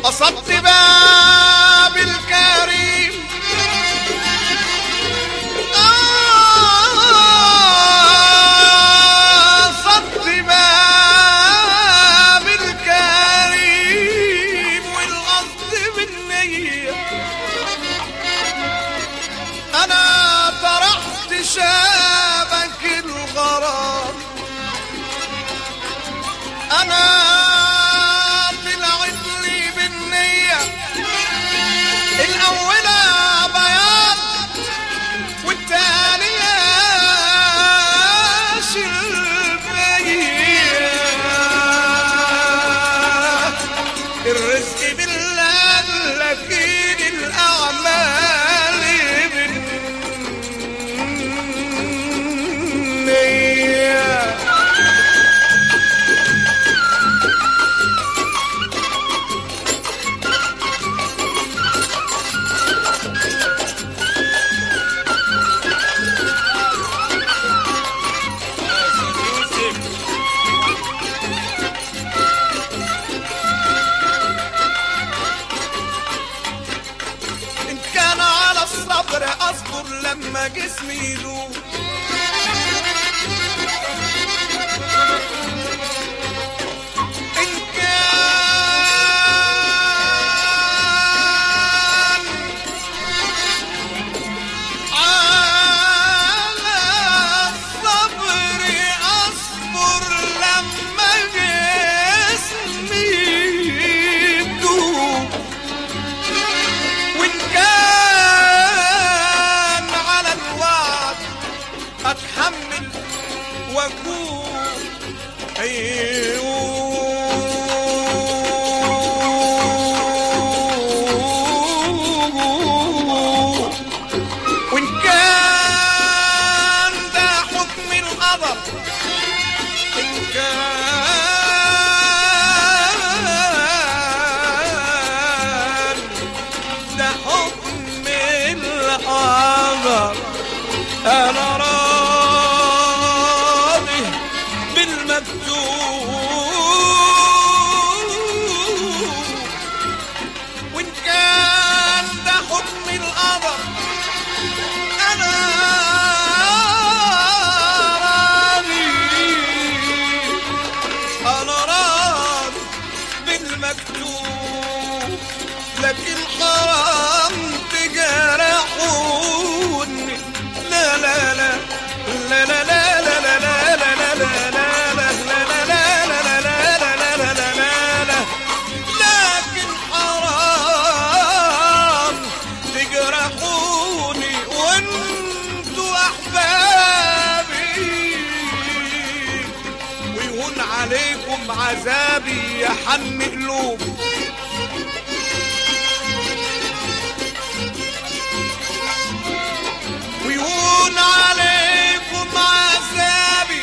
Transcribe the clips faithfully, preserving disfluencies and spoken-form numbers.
قصدت باب الكريم قصدت باب الكريم والقصد بالنية أنا طرحت شابك الغرام أنا طلعت لي بالنية الأولى بياض والتانية شلبية الرزق بالله لكن الأعمال بالنية أصبر لما جسمي يدوب إن كان على الصبر أصبر لما جسمي يدوب وإن كان أتحمل وأكون أيوه وإن كان ده حكم القدر إن كان ده حكم القدر أنا راضي بالمكتوب وإن كان ده حكم القدر أنا راضي أنا راضي بالمكتوب لكن حرام تجرحوني لا لا لا لا لا لا لا لا لا لا لا لكن حرام تجرحوني وانتوا احبابي ويهون عليكم عذابي يا حن قلوب ويهون عليكم عذابي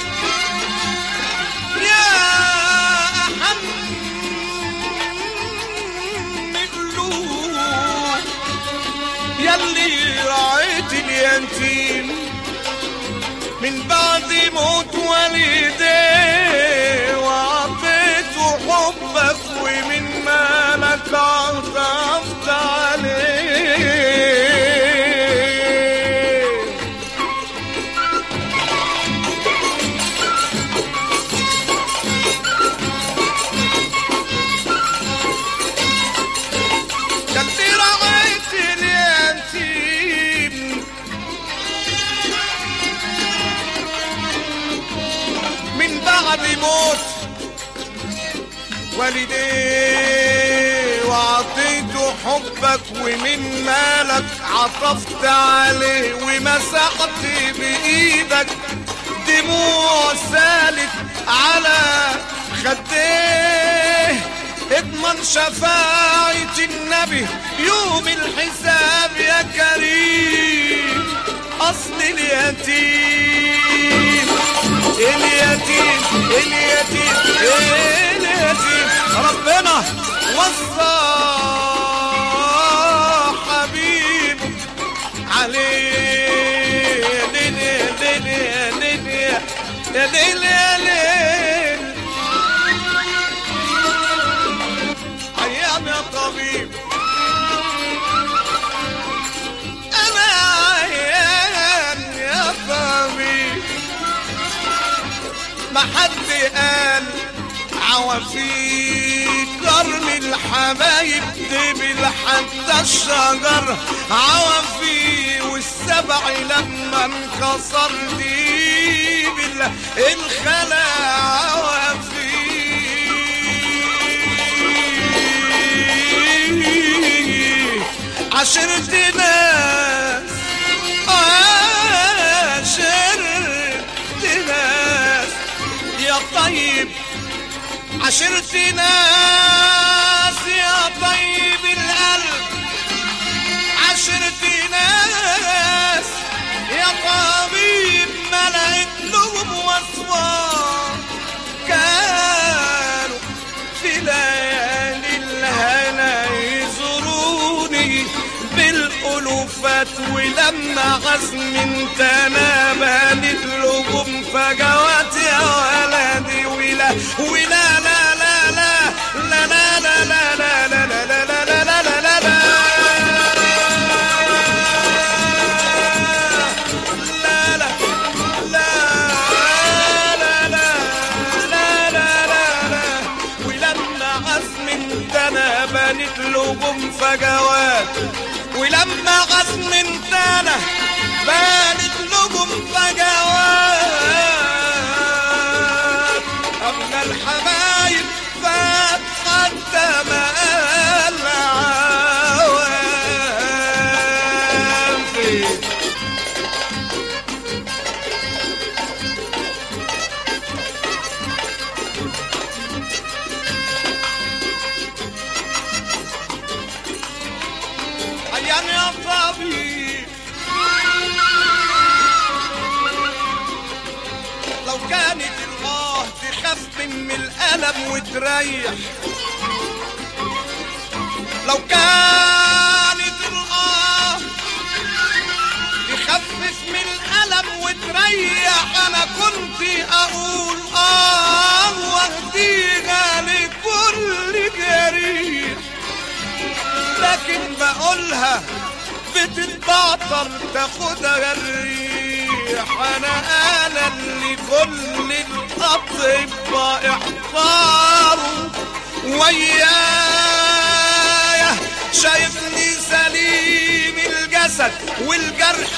يا أحن قلوب يلي رعيت اليتيم من بعد موت والديه وعطيته حبك ومن مالك عطفت عليه بعد موت والديه وعطيته حبك ومن مالك عطفت عليه ومسحت بإيدك دموع سالت على خديه اضمن شفاعة النبي يوم الحساب يا كريم أصل اليتيم اليتيم اليتيم اليتيم ربنا وصى حبيبه عليه ليل ليل ليل يا ليل يا ليل أيام يا طبيب عوافيك كرم الحبايب دبل حتى الشجر عوافي والسبع لما انكسر ديبل الخلا عوافي عشرت ناس عشرت ناس يا طيب عشرت ناس يا طيب القلب عشرت ناس يا طبيب ملأت لهم وصفات كانوا في ليالي الهنا يزوروني بالألوفات ولما عزم انتنا بانت لهم فجوات يا ولدي ولا ولا لا لا لا لا لا لا لا لا لا لا لا لا لا لا لا لا بانت لهم فجوات ولما غصن انتنا بانت لهم فجوات أبنى الحبايب فات حتى ما العوام فيه يا طبيب لو كانت الله تخاف من الألم وتريح لو كانت الله تخفف من الألم وتريح أنا كنت أقول آه واهديها لكل جريح لكن بقولها بتتبعطر تاخدها الريح انا انا اللي كل الاطباء احتاروا ويايا شايفني سليم الجسد والجرح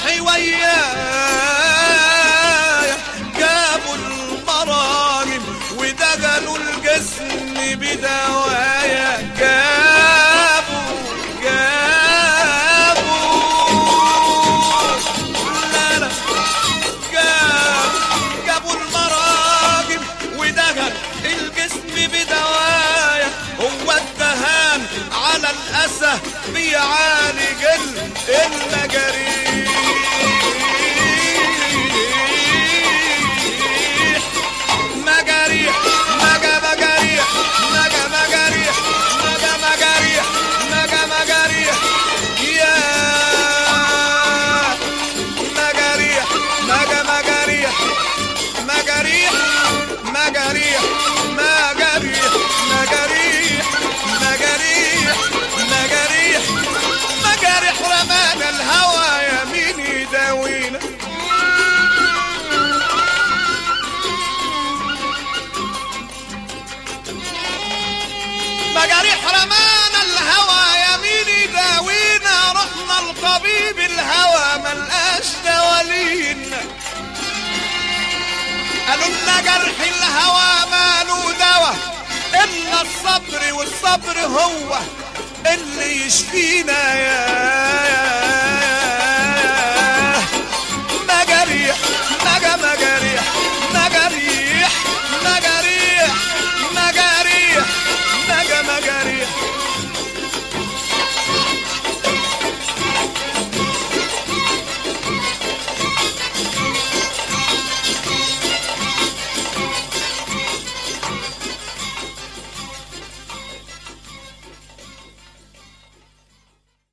ويايا جابوا المراجم ودجنوا الجسم بدوايا جابوا بدوايا هو الدهان على الأسى بيعالج المجاريح مجاريح مجا مجاريح مجا مجاريح مجا مجاريح مجا مجاريح يا مجاريح مجا مجاريح مجاريح مجاريح مجاريح مجاريح مجاريح مجاريح مجاريح رمانا الهوى يمين يداوينا مجاريح رمانا الهوى يمين يداوينا رحنا الطبيب الهوى ملقاش دوالينا قالوا لنا جرح الهوى ماله دوا إلا الصبر والصبر هو اللي يشفينا يا